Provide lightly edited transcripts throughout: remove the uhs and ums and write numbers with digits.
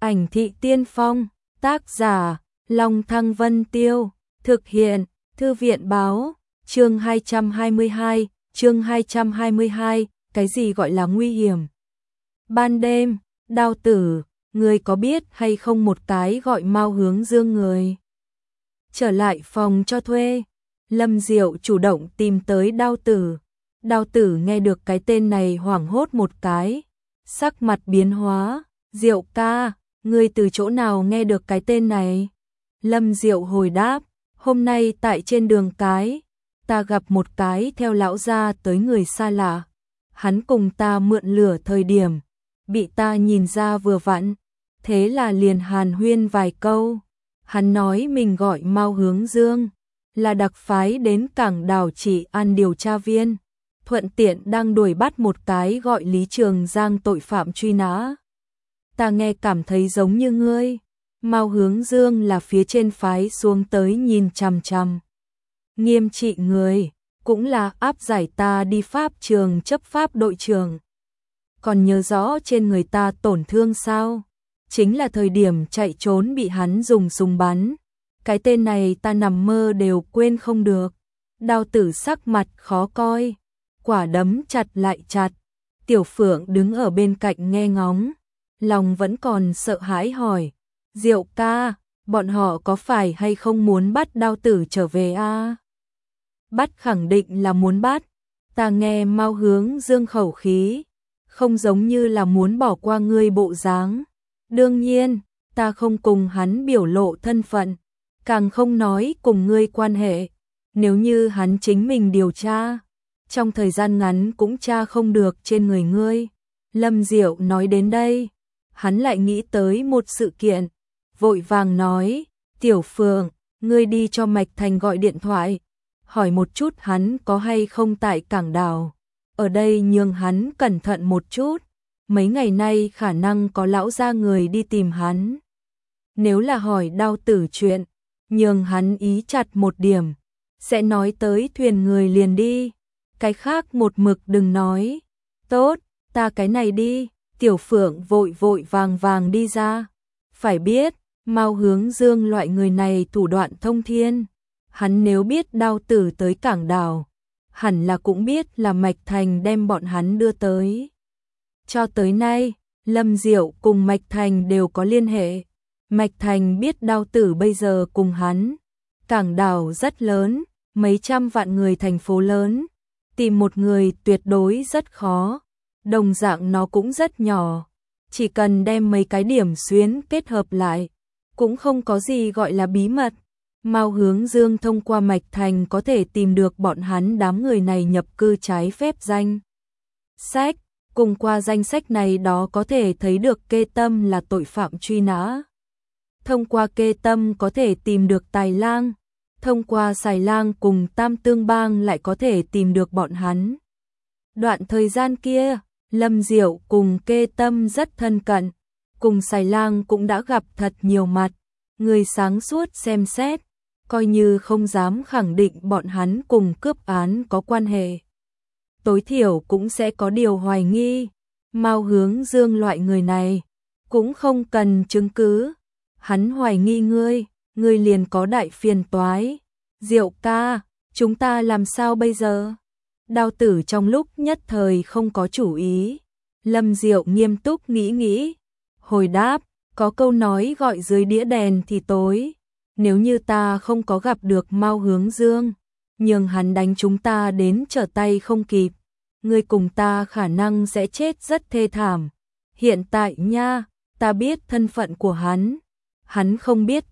Ảnh thị tiên phong, tác giả, Long Thăng Vân Tiêu, thực hiện, Thư viện báo, chương 222, cái gì gọi là nguy hiểm? Ban đêm, Đao Tử, người có biết hay không một cái gọi Mao Hướng Dương người? Trở lại phòng cho thuê, Lâm Diệu chủ động tìm tới Đao Tử. Đao Tử nghe được cái tên này hoảng hốt một cái, sắc mặt biến hóa, Diệu ca, ngươi từ chỗ nào nghe được cái tên này? Lâm Diệu hồi đáp, hôm nay tại trên đường cái, ta gặp một cái theo lão gia tới người xa lạ. Hắn cùng ta mượn lửa thời điểm, bị ta nhìn ra vừa vặn, thế là liền hàn huyên vài câu. Hắn nói mình gọi Mao Hướng Dương, là đặc phái đến cảng đảo Trị An điều tra viên, thuận tiện đang đuổi bắt một cái gọi Lý Trường Giang tội phạm truy nã. Ta nghe cảm thấy giống như ngươi, Mao Hướng Dương là phía trên phái xuống tới nhìn chằm chằm. Nghiêm trị người, cũng là áp giải ta đi pháp trường chấp pháp đội trưởng. Còn nhớ rõ trên người ta tổn thương sao? Chính là thời điểm chạy trốn bị hắn dùng súng bắn. Cái tên này ta nằm mơ đều quên không được. Đao Tử sắc mặt khó coi, quả đấm chặt lại chặt. Tiểu Phượng đứng ở bên cạnh nghe ngóng, lòng vẫn còn sợ hãi hỏi, Diệu ca, bọn họ có phải hay không muốn bắt Đao Tử trở về a? Bắt khẳng định là muốn bắt, ta nghe Mao Hướng Dương khẩu khí, không giống như là muốn bỏ qua ngươi bộ dáng. Đương nhiên, ta không cùng hắn biểu lộ thân phận, càng không nói cùng ngươi quan hệ. Nếu như hắn chính mình điều tra, trong thời gian ngắn cũng tra không được trên người ngươi. Lâm Diệu nói đến đây, hắn lại nghĩ tới một sự kiện, vội vàng nói, Tiểu Phượng, ngươi đi cho Mạch Thành gọi điện thoại, hỏi một chút hắn có hay không tại cảng đảo. Ở đây nhường hắn cẩn thận một chút, mấy ngày nay khả năng có lão gia người đi tìm hắn. Nếu là hỏi Đao Tử chuyện, nhường hắn ý chặt một điểm, sẽ nói tới thuyền người liền đi, cái khác một mực đừng nói. Tốt, ta cái này đi. Tiểu Phượng vội vội vàng vàng đi ra. Phải biết, Mao Hướng Dương loại người này thủ đoạn thông thiên. Hắn nếu biết Đao Tử tới cảng đảo, hẳn là cũng biết là Mạch Thành đem bọn hắn đưa tới. Cho tới nay, Lâm Diệu cùng Mạch Thành đều có liên hệ. Mạch Thành biết Đao Tử bây giờ cùng hắn. Cảng đảo rất lớn, mấy trăm vạn người thành phố lớn. Tìm một người tuyệt đối rất khó. Đồng dạng nó cũng rất nhỏ. Chỉ cần đem mấy cái điểm xuyến kết hợp lại, cũng không có gì gọi là bí mật. Mao Hướng Dương thông qua Mạch Thành có thể tìm được bọn hắn đám người này nhập cư trái phép danh sách. Cùng qua danh sách này đó có thể thấy được Kê Tâm là tội phạm truy nã. Thông qua Kê Tâm có thể tìm được Tài Lang. Thông qua Sài Lang cùng Tam Tương Bang lại có thể tìm được bọn hắn. Đoạn thời gian kia, Lâm Diệu cùng Kê Tâm rất thân cận, cùng Sài Lang cũng đã gặp thật nhiều mặt. Người sáng suốt xem xét, coi như không dám khẳng định bọn hắn cùng cướp án có quan hệ. Tối thiểu cũng sẽ có điều hoài nghi. Mao Hướng Dương loại người này cũng không cần chứng cứ. Hắn hoài nghi ngươi, ngươi liền có đại phiền toái. Diệu ca, chúng ta làm sao bây giờ? Đao Tử trong lúc nhất thời không có chủ ý. Lâm Diệu nghiêm túc nghĩ, hồi đáp, có câu nói gọi dưới đĩa đèn thì tối. Nếu như ta không có gặp được Mao Hướng Dương, nhường hắn đánh chúng ta đến trở tay không kịp, ngươi cùng ta khả năng sẽ chết rất thê thảm. Hiện tại nha, ta biết thân phận của hắn không biết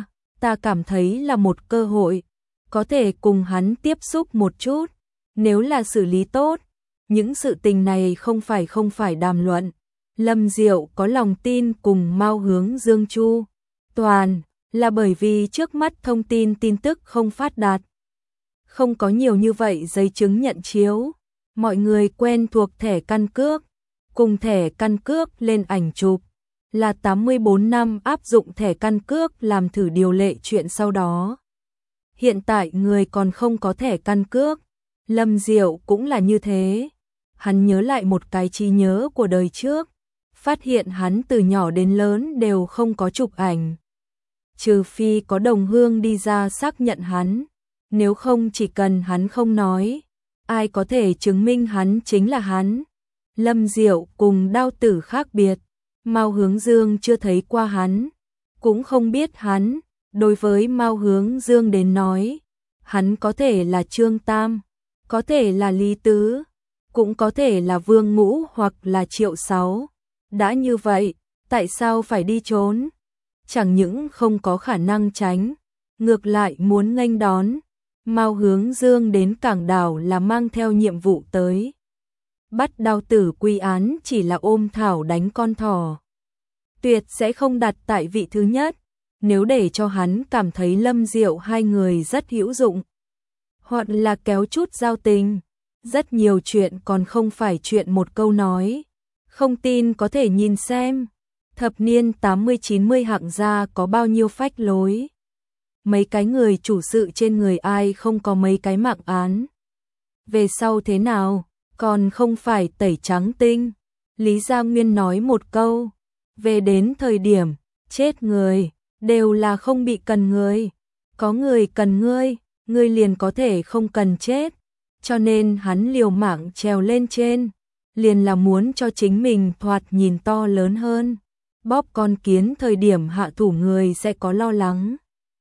ta cảm thấy là một cơ hội, có thể cùng hắn tiếp xúc một chút. Nếu là xử lý tốt, những sự tình này không phải đàm luận. Lâm Diệu có lòng tin cùng Mao Hướng Dương chu toàn, là bởi vì trước mắt thông tin tức không phát đạt. Không có nhiều như vậy giấy chứng nhận chiếu. Mọi người quen thuộc thẻ căn cước, cùng thẻ căn cước lên ảnh chụp. Là 84 năm áp dụng thẻ căn cước làm thử điều lệ chuyện sau đó. Hiện tại người còn không có thẻ căn cước. Lâm Diệu cũng là như thế. Hắn nhớ lại một cái trí nhớ của đời trước. phát hiện hắn từ nhỏ đến lớn đều không có chụp ảnh. Trừ phi có đồng hương đi ra xác nhận hắn, nếu không chỉ cần hắn không nói, ai có thể chứng minh hắn chính là hắn. Lâm Diệu cùng Đao Tử khác biệt, Mao Hướng Dương chưa thấy qua hắn, cũng không biết hắn, đối với Mao Hướng Dương đến nói, hắn có thể là Trương Tam, có thể là Lý Tứ, cũng có thể là Vương Ngũ hoặc là Triệu Sáu. Đã như vậy, tại sao phải đi trốn? Chẳng những không có khả năng tránh, ngược lại muốn nghênh đón. Mao Hướng Dương đến Cảng Đảo là mang theo nhiệm vụ tới. Bắt Đao Tử quy án chỉ là ôm thảo đánh con thỏ. Tuyệt sẽ không đặt tại vị thứ nhất, nếu để cho hắn cảm thấy Lâm Diệu hai người rất hữu dụng. Hoặc là kéo chút giao tình, rất nhiều chuyện còn không phải chuyện một câu nói. Không tin có thể nhìn xem, thập niên 80-90 Hạng gia có bao nhiêu phách lối. Mấy cái người chủ sự trên người ai không có mấy cái mạng án. Về sau thế nào, còn không phải tẩy trắng tinh. Lý Gia Nguyên nói một câu, về đến thời điểm, chết người, đều là không bị cần người. Có người cần ngươi liền có thể không cần chết. Cho nên hắn liều mạng trèo lên trên, liền là muốn cho chính mình thoạt nhìn to lớn hơn. Bóp con kiến thời điểm hạ thủ người sẽ có lo lắng.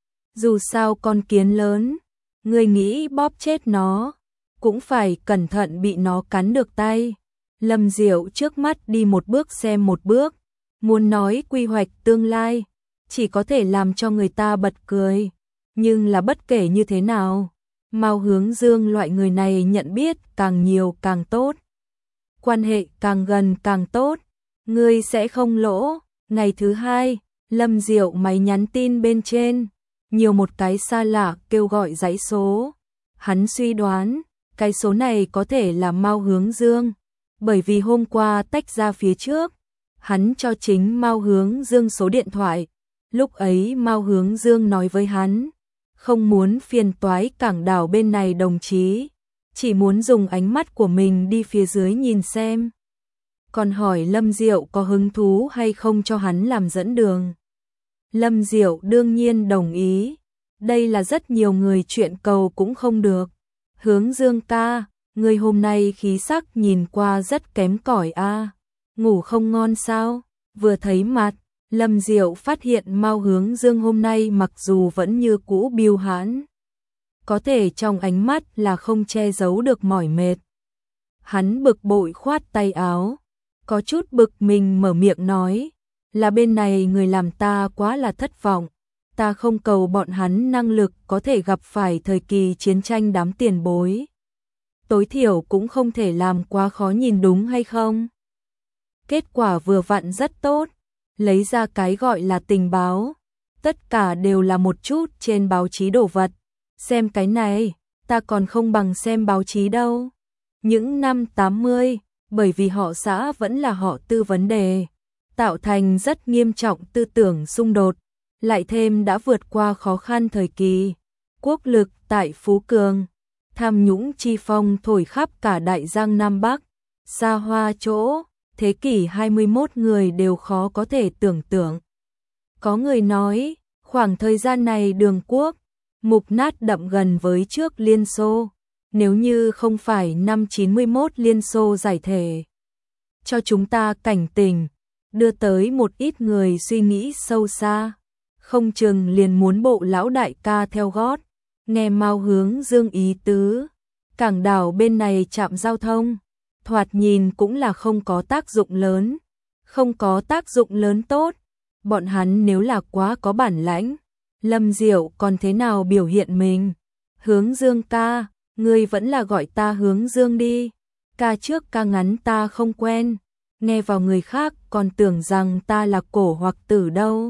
Dù sao con kiến lớn, người nghĩ bóp chết nó, cũng phải cẩn thận bị nó cắn được tay. Lâm Diệu trước mắt đi một bước xem một bước, muốn nói quy hoạch tương lai, chỉ có thể làm cho người ta bật cười. Nhưng là bất kể như thế nào, Mao Hướng Dương loại người này nhận biết càng nhiều càng tốt. Quan hệ càng gần càng tốt, ngươi sẽ không lỗ. Ngày thứ hai, Lâm Diệu máy nhắn tin bên trên, nhiều một cái xa lạ kêu gọi dãy số. Hắn suy đoán, cái số này có thể là Mao Hướng Dương, bởi vì hôm qua tách ra phía trước, hắn cho chính Mao Hướng Dương số điện thoại. Lúc ấy Mao Hướng Dương nói với hắn, không muốn phiền toái Cảng Đảo bên này đồng chí, chỉ muốn dùng ánh mắt của mình đi phía dưới nhìn xem. Còn hỏi Lâm Diệu có hứng thú hay không cho hắn làm dẫn đường. Lâm Diệu đương nhiên đồng ý, đây là rất nhiều người chuyện cầu cũng không được. Hướng Dương ca, người hôm nay khí sắc nhìn qua rất kém cỏi a, ngủ không ngon sao? Vừa thấy mặt, Lâm Diệu phát hiện Mao Hướng Dương hôm nay mặc dù vẫn như cũ biêu hãn, có thể trong ánh mắt là không che giấu được mỏi mệt. Hắn bực bội khoát tay áo, có chút bực mình mở miệng nói, là bên này người làm ta quá là thất vọng. Ta không cầu bọn hắn năng lực có thể gặp phải thời kỳ chiến tranh đám tiền bối. Tối thiểu cũng không thể làm quá khó nhìn đúng hay không? Kết quả vừa vặn rất tốt, lấy ra cái gọi là tình báo. Tất cả đều là một chút trên báo chí đồ vật. Xem cái này, ta còn không bằng xem báo chí đâu. Những năm 80, bởi vì họ xã vẫn là họ Tư vấn đề, tạo thành rất nghiêm trọng tư tưởng xung đột, lại thêm đã vượt qua khó khăn thời kỳ. Quốc lực tại Phú Cường, tham nhũng chi phong thổi khắp cả Đại Giang Nam Bắc, xa hoa chỗ, thế kỷ 21 người đều khó có thể tưởng tượng. Có người nói, khoảng thời gian này Đường Quốc, mục nát đậm gần với trước Liên Xô, nếu như không phải năm 91 Liên Xô giải thể. Cho chúng ta cảnh tỉnh, đưa tới một ít người suy nghĩ sâu xa, không chừng liền muốn bộ lão đại ca theo gót. Nghe Mao Hướng Dương ý tứ, Cảng Đảo bên này trạm giao thông, thoạt nhìn cũng là không có tác dụng lớn. Không có tác dụng lớn tốt, bọn hắn nếu là quá có bản lãnh, Lâm Diệu còn thế nào biểu hiện mình. Hướng Dương ca, ngươi vẫn là gọi ta Hướng Dương đi, ca trước ca ngắn ta không quen, nghe vào người khác còn tưởng rằng ta là Cổ hoặc Tử đâu.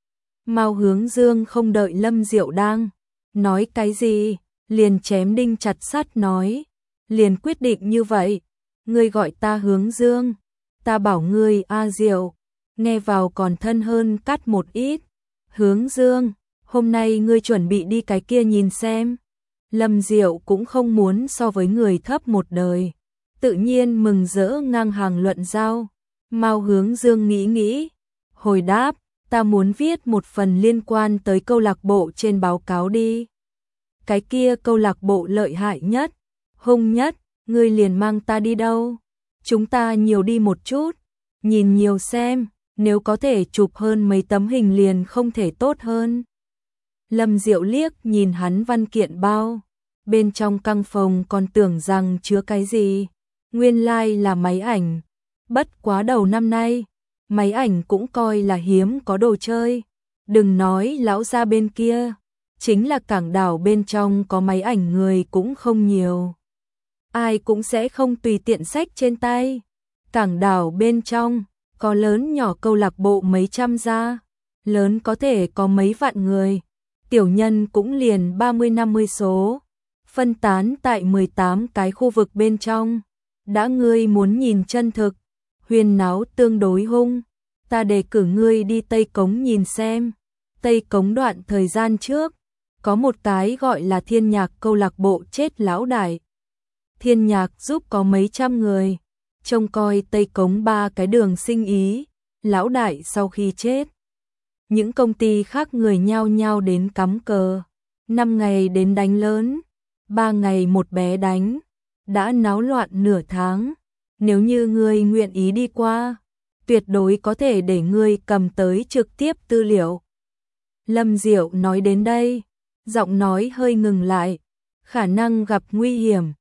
Mao Hướng Dương không đợi Lâm Diệu đang nói cái gì, liền chém đinh chặt sắt nói, liền quyết định như vậy, ngươi gọi ta Hướng Dương, ta bảo ngươi A Diệu, nghe vào còn thân hơn cắt một ít. Hướng Dương, hôm nay ngươi chuẩn bị đi cái kia nhìn xem. Lâm Diệu cũng không muốn so với người thấp một đời, tự nhiên mừng rỡ ngang hàng luận giao. Mao Hướng Dương nghĩ nghĩ, hồi đáp, ta muốn viết một phần liên quan tới câu lạc bộ trên báo cáo đi. Cái kia câu lạc bộ lợi hại nhất, hung nhất, ngươi liền mang ta đi đâu? Chúng ta nhiều đi một chút, nhìn nhiều xem, nếu có thể chụp hơn mấy tấm hình liền không thể tốt hơn. Lâm Diệu liếc nhìn hắn văn kiện bao, bên trong căng phòng còn tưởng rằng chứa cái gì, nguyên lai là máy ảnh. Bất quá đầu năm nay, máy ảnh cũng coi là hiếm có đồ chơi. Đừng nói lão gia bên kia, chính là cảng đảo bên trong có máy ảnh người cũng không nhiều. Ai cũng sẽ không tùy tiện xách trên tay. Cảng đảo bên trong, có lớn nhỏ câu lạc bộ mấy trăm gia, lớn có thể có mấy vạn người, tiểu nhân cũng liền 30-50 số, phân tán tại 18 cái khu vực bên trong. Đã ngươi muốn nhìn chân thực, huyên náo tương đối hung, ta đề cử ngươi đi Tây Cống nhìn xem. Tây Cống đoạn thời gian trước, có một cái gọi là Thiên Nhạc câu lạc bộ chết lão đại. Thiên Nhạc giúp có mấy trăm người, trông coi Tây Cống 3 cái đường sinh ý, lão đại sau khi chết. Những công ty khác người nhao nhao đến cắm cờ, 5 ngày đến đánh lớn, 3 ngày một bé đánh, đã náo loạn nửa tháng. Nếu như ngươi nguyện ý đi qua, tuyệt đối có thể để ngươi cầm tới trực tiếp tư liệu. Lâm Diệu nói đến đây, giọng nói hơi ngừng lại, khả năng gặp nguy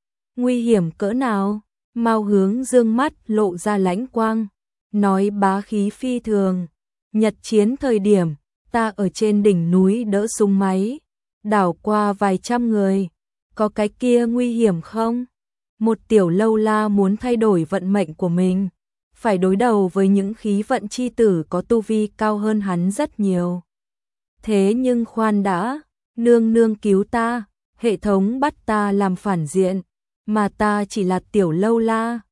hiểm cỡ nào? Mao Hướng Dương mắt lộ ra lãnh quang, nói bá khí phi thường. Nhật chiến thời điểm, ta ở trên đỉnh núi đỡ súng máy, đảo qua vài trăm người, có cái kia nguy hiểm không? Một tiểu lâu la muốn thay đổi vận mệnh của mình, phải đối đầu với những khí vận chi tử có tu vi cao hơn hắn rất nhiều. Thế nhưng khoan đã, nương nương cứu ta, hệ thống bắt ta làm phản diện, mà ta chỉ là tiểu lâu la,